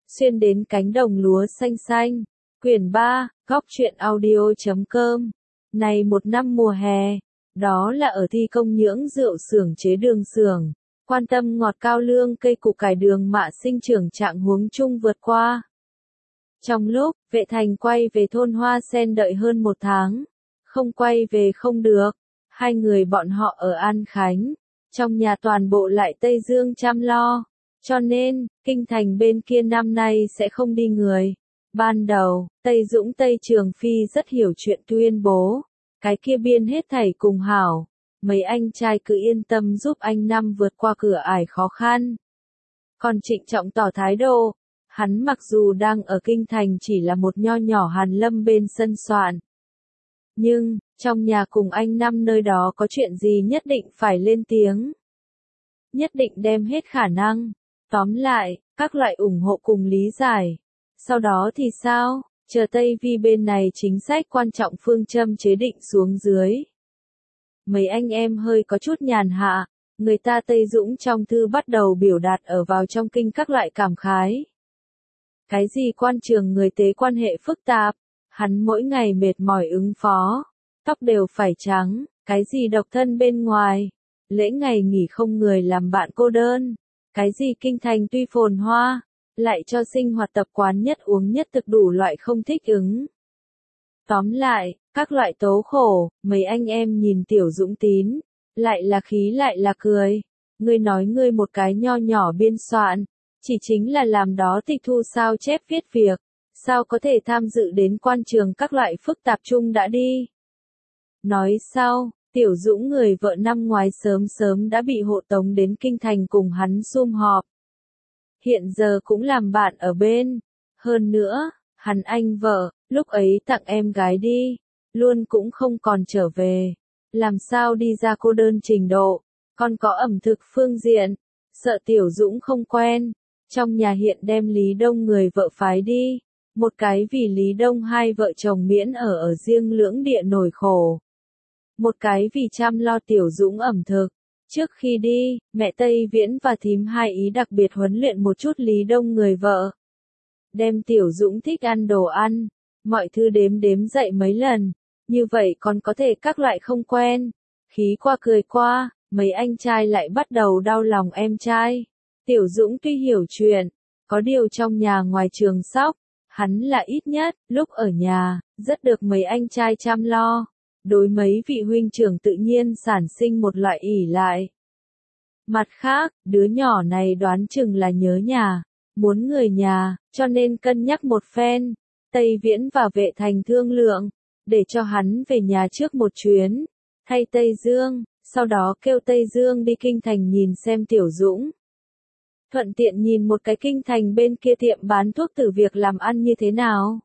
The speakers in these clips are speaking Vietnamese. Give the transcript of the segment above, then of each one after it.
xuyên đến cánh đồng lúa xanh xanh. Quyển 3, góc truyện audio.com. Này một năm mùa hè, đó là ở thi công nhưỡng rượu xưởng chế đường xưởng, quan tâm ngọt cao lương cây củ cải đường mạ sinh trưởng trạng huống chung vượt qua. Trong lúc, Vệ Thành quay về thôn Hoa Sen đợi hơn 1 tháng, không quay về không được, hai người bọn họ ở An Khánh, trong nhà toàn bộ lại Tây Dương chăm lo, cho nên, kinh thành bên kia năm nay sẽ không đi người. Ban đầu, Tây Dũng Tây Trường Phi rất hiểu chuyện tuyên bố, cái kia biên hết thảy cùng hảo, mấy anh trai cứ yên tâm giúp anh Năm vượt qua cửa ải khó khăn. Còn Trịnh Trọng tỏ thái độ, hắn mặc dù đang ở kinh thành chỉ là một nho nhỏ Hàn Lâm bên sân soạn. Nhưng, trong nhà cùng anh Năm nơi đó có chuyện gì nhất định phải lên tiếng. Nhất định đem hết khả năng. Tóm lại, các loại ủng hộ cùng lý giải. Sau đó thì sao? Chờ Tây Vi bên này chính sách quan trọng phương châm chế định xuống dưới. Mấy anh em hơi có chút nhàn hạ, người ta Tây Dũng trong thư bắt đầu biểu đạt ở vào trong kinh các loại cảm khái. Cái gì quan trường người tế quan hệ phức tạp, hắn mỗi ngày mệt mỏi ứng phó, tóc đều phải trắng, cái gì độc thân bên ngoài, lễ ngày nghỉ không người làm bạn cô đơn, cái gì kinh thành tuy phồn hoa, lại cho sinh hoạt tập quán nhất uống nhất thực đủ loại không thích ứng. Tóm lại, các loại tố khổ, mấy anh em nhìn Tiểu Dũng Tín, lại là khí lại là cười. Ngươi nói ngươi một cái nho nhỏ biên soạn, chỉ chính là làm đó tịch thu sao chép viết việc, sao có thể tham dự đến quan trường các loại phức tạp chung đã đi. Nói sau, Tiểu Dũng người vợ năm ngoái sớm sớm đã bị hộ tống đến kinh thành cùng hắn sum họp. Hiện giờ cũng làm bạn ở bên. Hơn nữa, hắn anh vợ, lúc ấy tặng em gái đi, luôn cũng không còn trở về. Làm sao đi ra cô đơn trình độ, còn có ẩm thực phương diện, sợ Tiểu Dũng không quen. Trong nhà hiện đem Lý Đông người vợ phái đi, một cái vì Lý Đông hai vợ chồng miễn ở riêng lưỡng địa nổi khổ. Một cái vì chăm lo Tiểu Dũng ẩm thực. Trước khi đi, mẹ Tây Viễn và thím Hai Ý đặc biệt huấn luyện một chút Lý Đông người vợ. Đem Tiểu Dũng thích ăn đồ ăn, mọi thứ đếm đếm dậy mấy lần, như vậy còn có thể các loại không quen. Khí qua cười qua, mấy anh trai lại bắt đầu đau lòng em trai. Tiểu Dũng tuy hiểu chuyện, có điều trong nhà ngoài trường sóc, hắn là ít nhất, lúc ở nhà, rất được mấy anh trai chăm lo. Đối mấy vị huynh trưởng tự nhiên sản sinh một loại ỷ lại. Mặt khác, đứa nhỏ này đoán chừng là nhớ nhà, muốn người nhà, cho nên cân nhắc một phen. Tây Viễn và Vệ Thành thương lượng, để cho hắn về nhà trước một chuyến, thay Tây Dương, sau đó kêu Tây Dương đi kinh thành nhìn xem Tiểu Dũng. Thuận tiện nhìn một cái kinh thành bên kia tiệm bán thuốc thử việc làm ăn như thế nào.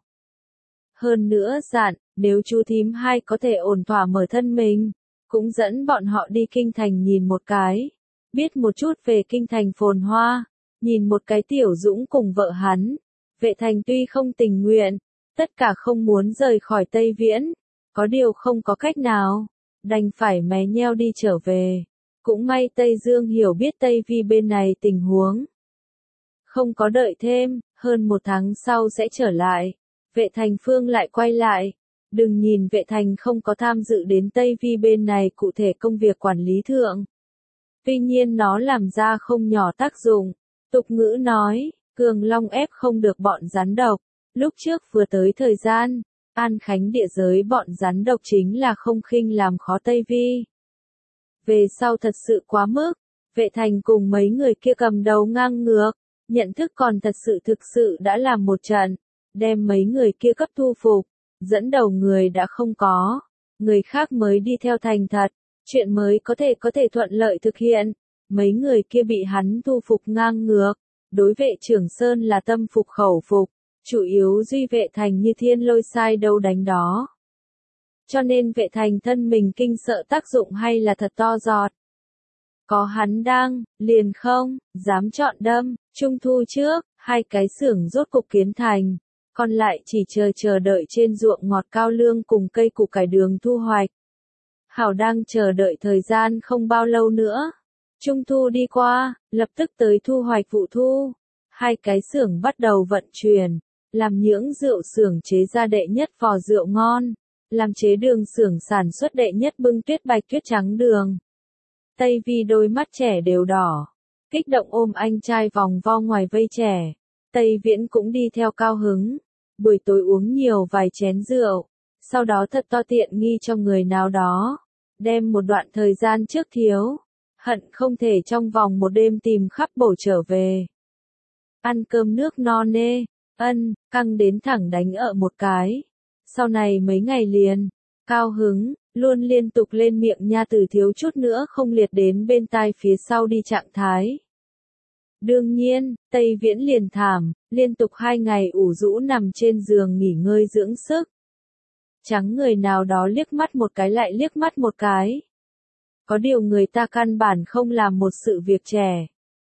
Hơn nữa dặn, nếu chú thím hai có thể ổn thỏa mở thân mình, cũng dẫn bọn họ đi kinh thành nhìn một cái, biết một chút về kinh thành phồn hoa, nhìn một cái Tiểu Dũng cùng vợ hắn. Vệ Thành tuy không tình nguyện, tất cả không muốn rời khỏi Tây Viễn, có điều không có cách nào, đành phải mé nheo đi trở về. Cũng may Tây Dương hiểu biết Tây Vi bên này tình huống. Không có đợi thêm, hơn 1 tháng sau sẽ trở lại. Vệ Thành Phương lại quay lại. Đừng nhìn Vệ Thành không có tham dự đến Tây Vi bên này cụ thể công việc quản lý thượng. Tuy nhiên nó làm ra không nhỏ tác dụng. Tục ngữ nói, cường long ép không được bọn rắn độc. Lúc trước vừa tới thời gian, An Khánh địa giới bọn rắn độc chính là không khinh làm khó Tây Vi. Về sau thật sự quá mức, Vệ Thành cùng mấy người kia cầm đầu ngang ngược, nhận thức còn thật sự thực sự đã làm một trận, đem mấy người kia cấp thu phục, dẫn đầu người đã không có, người khác mới đi theo thành thật, chuyện mới có thể thuận lợi thực hiện, mấy người kia bị hắn thu phục ngang ngược, đối Vệ Trưởng Sơn là tâm phục khẩu phục, chủ yếu duy Vệ Thành như thiên lôi sai đâu đánh đó. Cho nên Vệ Thành thân mình kinh sợ tác dụng hay là thật to giọt. Có hắn đang, liền không, dám chọn đâm, trung thu trước, hai cái xưởng rốt cục kiến thành, còn lại chỉ chờ đợi trên ruộng ngọt cao lương cùng cây củ cải đường thu hoạch. Hảo đang chờ đợi thời gian không bao lâu nữa. Trung thu đi qua, lập tức tới thu hoạch vụ thu. Hai cái xưởng bắt đầu vận chuyển, làm nhưỡng rượu xưởng chế ra đệ nhất vò rượu ngon, làm chế đường xưởng sản xuất đệ nhất bưng tuyết bạch tuyết trắng đường. Tây Vi đôi mắt trẻ đều đỏ, kích động ôm anh trai vòng vo ngoài vây trẻ. Tây Viễn cũng đi theo cao hứng, buổi tối uống nhiều vài chén rượu, sau đó thật to tiện nghi cho người nào đó, đem một đoạn thời gian trước thiếu, hận không thể trong vòng một đêm tìm khắp bổ trở về. Ăn cơm nước no nê, căng đến thẳng đánh ở một cái. Sau này mấy ngày liền, cao hứng, luôn liên tục lên miệng nha từ thiếu chút nữa không liệt đến bên tai phía sau đi trạng thái. Đương nhiên, Tây Viễn liền thảm, liên tục 2 ngày ủ rũ nằm trên giường nghỉ ngơi dưỡng sức. Chẳng người nào đó liếc mắt một cái lại liếc mắt một cái. Có điều người ta căn bản không làm một sự việc trẻ.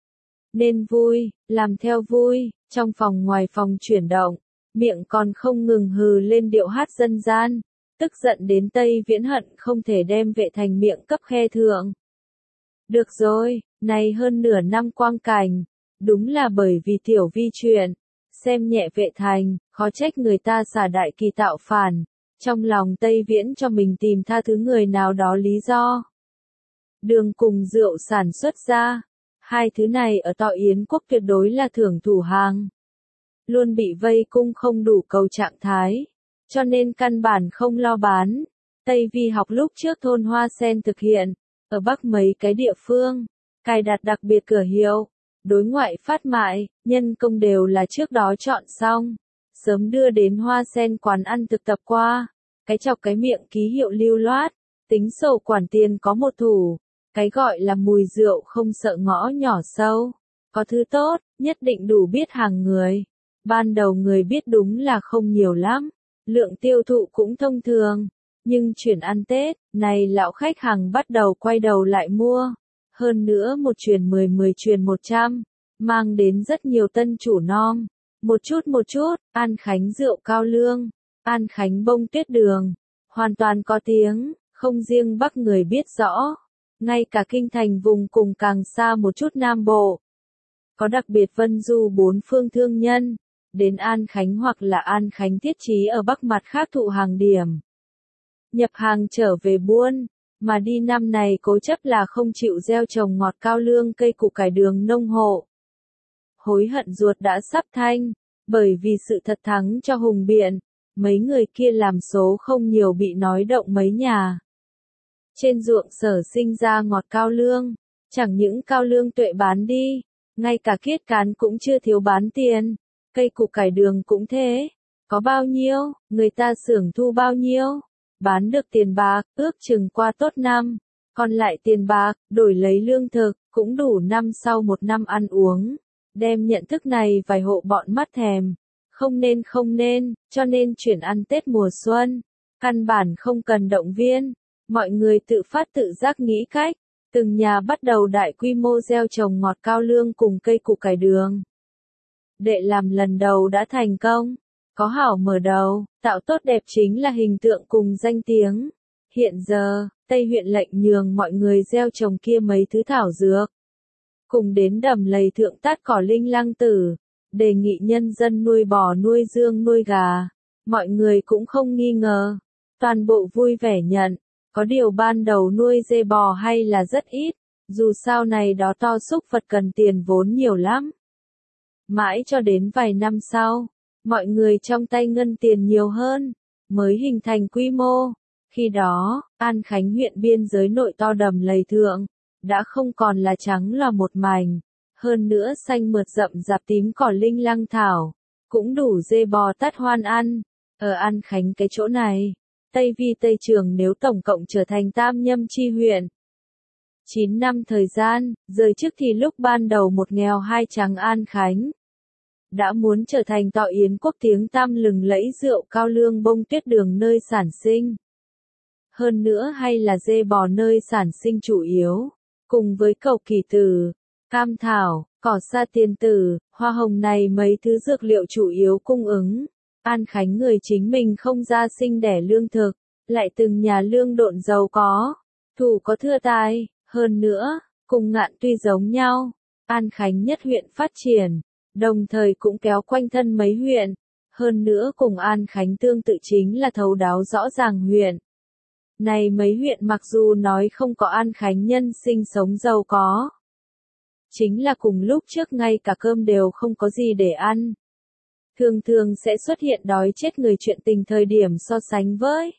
Nên vui, làm theo vui, trong phòng ngoài phòng chuyển động, miệng còn không ngừng hừ lên điệu hát dân gian, tức giận đến Tây Viễn hận không thể đem Vệ Thành miệng cấp khe thượng. Được rồi, này hơn nửa năm quang cảnh, đúng là bởi vì Tiểu Vi chuyện, xem nhẹ Vệ Thành, khó trách người ta xả đại kỳ tạo phản, trong lòng Tây Viễn cho mình tìm tha thứ người nào đó lý do. Đường cùng rượu sản xuất ra, hai thứ này ở Tọ Yến quốc tuyệt đối là thưởng thủ hàng. Luôn bị vây cung không đủ cầu trạng thái, cho nên căn bản không lo bán. Tây Vi học lúc trước thôn Hoa Sen thực hiện, ở Bắc mấy cái địa phương, cài đặt đặc biệt cửa hiệu, đối ngoại phát mại, nhân công đều là trước đó chọn xong, sớm đưa đến Hoa Sen quán ăn thực tập qua, cái chọc cái miệng ký hiệu lưu loát, tính sổ quản tiền có một thủ, cái gọi là mùi rượu không sợ ngõ nhỏ sâu, có thứ tốt, nhất định đủ biết hàng người. Ban đầu người biết đúng là không nhiều lắm, lượng tiêu thụ cũng thông thường, nhưng chuyển ăn Tết, này lão khách hàng bắt đầu quay đầu lại mua. Hơn nữa một truyền 10 10 truyền 100, mang đến rất nhiều tân chủ non. Một chút, An Khánh rượu cao lương, An Khánh bông tuyết đường, hoàn toàn có tiếng, không riêng Bắc người biết rõ, ngay cả kinh thành vùng cùng càng xa một chút Nam Bộ. Có đặc biệt vân du bốn phương thương nhân, đến An Khánh hoặc là An Khánh thiết trí ở Bắc mặt khác thụ hàng điểm. Nhập hàng trở về buôn, mà đi năm này cố chấp là không chịu gieo trồng ngọt cao lương cây củ cải đường nông hộ. Hối hận ruột đã sắp thanh, bởi vì sự thật thắng cho hùng biện, mấy người kia làm số không nhiều bị nói động mấy nhà. Trên ruộng sở sinh ra ngọt cao lương, chẳng những cao lương tuệ bán đi, ngay cả kiết cán cũng chưa thiếu bán tiền, cây củ cải đường cũng thế, có bao nhiêu, người ta xưởng thu bao nhiêu, bán được tiền bạc, ước chừng qua tốt năm, còn lại tiền bạc, đổi lấy lương thực, cũng đủ năm sau một năm ăn uống, đem nhận thức này vài hộ bọn mắt thèm, không nên, cho nên chuyển ăn Tết mùa xuân, căn bản không cần động viên. Mọi người tự phát tự giác nghĩ cách, từng nhà bắt đầu đại quy mô gieo trồng ngọt cao lương cùng cây củ cải đường. Đệ làm lần đầu đã thành công, có hảo mở đầu, tạo tốt đẹp chính là hình tượng cùng danh tiếng. Hiện giờ, Tây huyện lệnh nhường mọi người gieo trồng kia mấy thứ thảo dược. Cùng đến đầm lầy thượng tát cỏ linh lăng tử, đề nghị nhân dân nuôi bò nuôi dương nuôi gà. Mọi người cũng không nghi ngờ, toàn bộ vui vẻ nhận. Có điều ban đầu nuôi dê bò hay là rất ít, dù sao này đó to súc vật cần tiền vốn nhiều lắm. Mãi cho đến vài năm sau, mọi người trong tay ngân tiền nhiều hơn, mới hình thành quy mô. Khi đó, An Khánh huyện biên giới nội to đầm lầy thượng, đã không còn là trắng là một mảnh, hơn nữa xanh mượt rậm rạp tím cỏ linh lăng thảo, cũng đủ dê bò tát hoan ăn. Ở An Khánh cái chỗ này, Tây Vi Tây Trường nếu tổng cộng trở thành tam nhâm chi huyện. 9 năm thời gian, rời trước thì lúc ban đầu một nghèo hai trắng An Khánh. Đã muốn trở thành Tọ Yến quốc tiếng tăm lừng lẫy rượu cao lương bông tuyết đường nơi sản sinh. Hơn nữa hay là dê bò nơi sản sinh chủ yếu, cùng với cầu kỳ tử, cam thảo, cỏ sa tiên tử, hoa hồng này mấy thứ dược liệu chủ yếu cung ứng. An Khánh người chính mình không ra sinh đẻ lương thực, lại từng nhà lương độn giàu có, thủ có thưa tài, hơn nữa, cùng Ngạn Tuy giống nhau, An Khánh nhất huyện phát triển, đồng thời cũng kéo quanh thân mấy huyện, hơn nữa cùng An Khánh tương tự chính là thấu đáo rõ ràng huyện. Này mấy huyện mặc dù nói không có An Khánh nhân sinh sống giàu có, chính là cùng lúc trước ngay cả cơm đều không có gì để ăn. Thường thường sẽ xuất hiện đói chết người chuyện tình thời điểm so sánh với.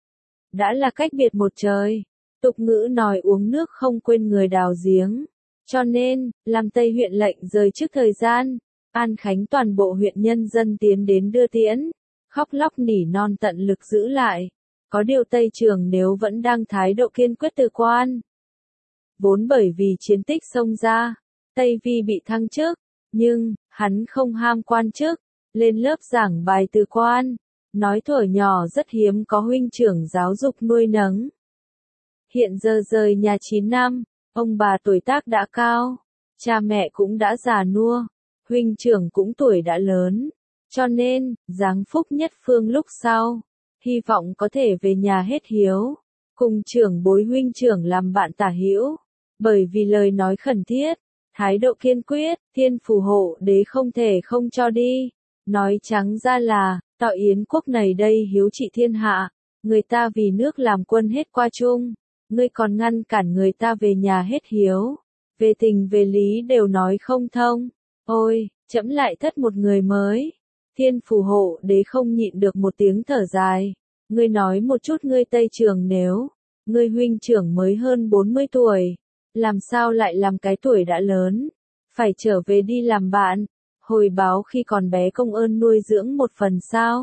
Đã là cách biệt một trời, tục ngữ nói uống nước không quên người đào giếng. Cho nên, làm Tây huyện lệnh rời trước thời gian, An Khánh toàn bộ huyện nhân dân tiến đến đưa tiễn, khóc lóc nỉ non tận lực giữ lại. Có điều Tây Trường nếu vẫn đang thái độ kiên quyết từ quan. Vốn bởi vì chiến tích xông ra, Tây Vi bị thăng chức, nhưng, hắn không ham quan chức, lên lớp giảng bài từ quan, nói thuở nhỏ rất hiếm có huynh trưởng giáo dục nuôi nấng. Hiện giờ rời nhà 9 năm, ông bà tuổi tác đã cao, cha mẹ cũng đã già nua, huynh trưởng cũng tuổi đã lớn, cho nên, giáng phúc nhất phương lúc sau, hy vọng có thể về nhà hết hiếu, cùng trưởng bối huynh trưởng làm bạn tả hữu, bởi vì lời nói khẩn thiết, thái độ kiên quyết, Thiên phù hộ đế không thể không cho đi, nói trắng ra là, tạo Yến quốc này đây hiếu trị thiên hạ, người ta vì nước làm quân hết qua chung, ngươi còn ngăn cản người ta về nhà hết hiếu, về tình về lý đều nói không thông, ôi, trẫm lại thất một người mới. Thiên phù hộ đế không nhịn được một tiếng thở dài, ngươi nói một chút ngươi Tây Trường nếu, ngươi huynh trưởng mới hơn 40 tuổi, làm sao lại làm cái tuổi đã lớn, phải trở về đi làm bạn, hồi báo khi còn bé công ơn nuôi dưỡng một phần sao.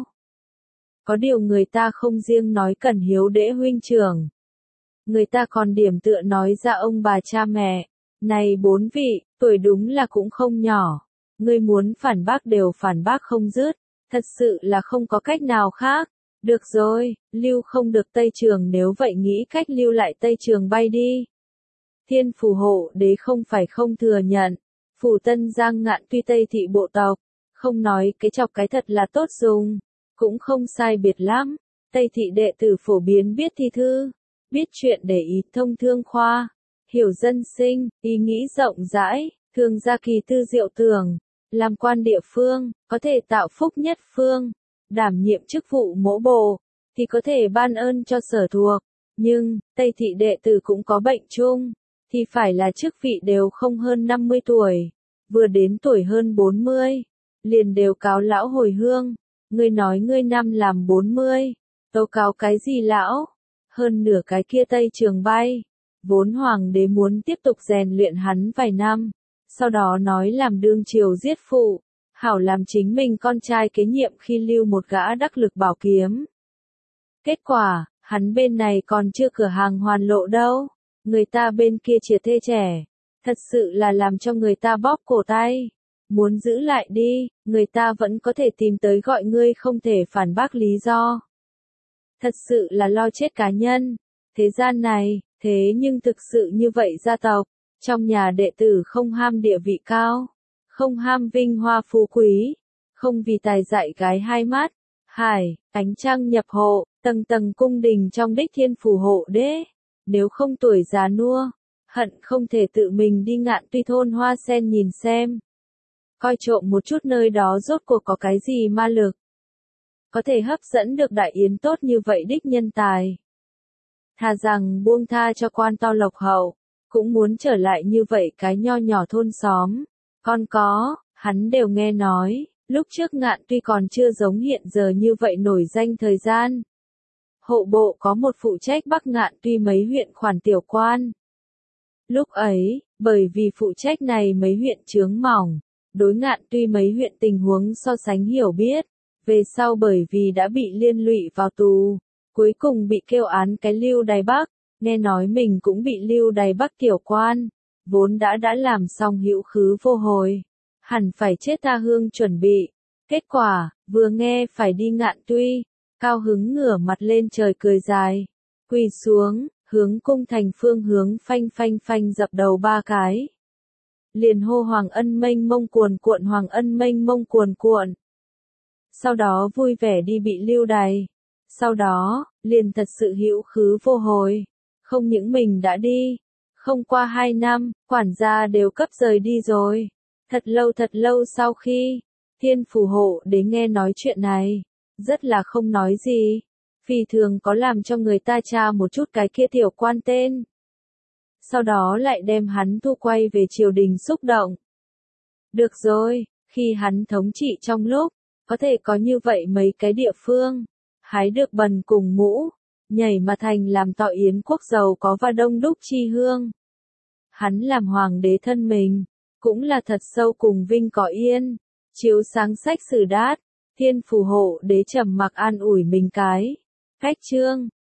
Có điều người ta không riêng nói cần hiếu đễ huynh trưởng, người ta còn điểm tựa nói ra ông bà cha mẹ, này 4 vị, tuổi đúng là cũng không nhỏ. Ngươi muốn phản bác đều phản bác không dứt, thật sự là không có cách nào khác. Được rồi, lưu không được Tây Trường nếu vậy nghĩ cách lưu lại Tây Trường bay đi. Thiên phù hộ đế không phải không thừa nhận, phủ Tân Giang Ngạn tuy Tây thị bộ tộc, không nói cái chọc cái thật là tốt dùng, cũng không sai biệt lắm. Tây thị đệ tử phổ biến biết thi thư, biết chuyện để ý thông thương khoa, hiểu dân sinh, ý nghĩ rộng rãi, thường ra kỳ tư diệu tưởng. Làm quan địa phương, có thể tạo phúc nhất phương, đảm nhiệm chức vụ mỗ bộ, thì có thể ban ơn cho sở thuộc, nhưng, Tây thị đệ tử cũng có bệnh chung, thì phải là chức vị đều không hơn 50 tuổi, vừa đến tuổi hơn 40, liền đều cáo lão hồi hương, ngươi nói ngươi năm làm 40, tố cáo cái gì lão, hơn nửa cái kia Tây Trường bay, vốn hoàng đế muốn tiếp tục rèn luyện hắn vài năm. Sau đó nói làm đương triều giết phụ, hảo làm chính mình con trai kế nhiệm khi lưu một gã đắc lực bảo kiếm. Kết quả, hắn bên này còn chưa cửa hàng hoàn lộ đâu, người ta bên kia chia thê trẻ, thật sự là làm cho người ta bóp cổ tay. Muốn giữ lại đi, người ta vẫn có thể tìm tới gọi ngươi không thể phản bác lý do. Thật sự là lo chết cá nhân, thế gian này, thế nhưng thực sự như vậy gia tộc. Trong nhà đệ tử không ham địa vị cao, không ham vinh hoa phú quý, không vì tài dạy gái hai mắt, hải, ánh trăng nhập hộ, tầng tầng cung đình trong đích Thiên phù hộ đế. Nếu không tuổi già nua, hận không thể tự mình đi Ngạn Tuy thôn Hoa Sen nhìn xem. Coi trộm một chút nơi đó rốt cuộc có cái gì ma lực. Có thể hấp dẫn được đại yến tốt như vậy đích nhân tài. Thà rằng buông tha cho quan to lộc hậu. Cũng muốn trở lại như vậy cái nho nhỏ thôn xóm. Còn có, hắn đều nghe nói, lúc trước Ngạn Tuy còn chưa giống hiện giờ như vậy nổi danh thời gian. Hộ bộ có một phụ trách Bắc Ngạn Tuy mấy huyện khoản tiểu quan. Lúc ấy, bởi vì phụ trách này mấy huyện chướng mỏng, đối Ngạn Tuy mấy huyện tình huống so sánh hiểu biết, về sau bởi vì đã bị liên lụy vào tù, cuối cùng bị kêu án cái Lưu Đày Bắc. Nghe nói mình cũng bị lưu đày Bắc tiểu quan, vốn đã làm xong hữu khứ vô hồi, hẳn phải chết tha hương chuẩn bị. Kết quả, vừa nghe phải đi Ngạn Tuy, cao hứng ngửa mặt lên trời cười dài, quỳ xuống, hướng cung thành phương hướng phanh phanh phanh dập đầu 3 cái. Liền hô Hoàng Ân mênh mông cuồn cuộn, Hoàng Ân mênh mông cuồn cuộn. Sau đó vui vẻ đi bị lưu đày. Sau đó, liền thật sự hữu khứ vô hồi. Không những mình đã đi, không qua 2 năm, quản gia đều cấp rời đi rồi. Thật lâu sau khi Thiên phù hộ đế nghe nói chuyện này, rất là không nói gì, phi thường có làm cho người ta tra một chút cái kia tiểu quan tên. Sau đó lại đem hắn thu quay về triều đình xúc động. Được rồi, khi hắn thống trị trong lúc, có thể có như vậy mấy cái địa phương, hái được bần cùng mũ, nhảy mà thành làm tọa yến quốc giàu có và đông đúc chi hương. Hắn làm hoàng đế thân mình, cũng là thật sâu cùng vinh có yên, chiếu sáng sách sử đát, Thiên phù hộ đế trầm mặc an ủi mình cái. Cách chương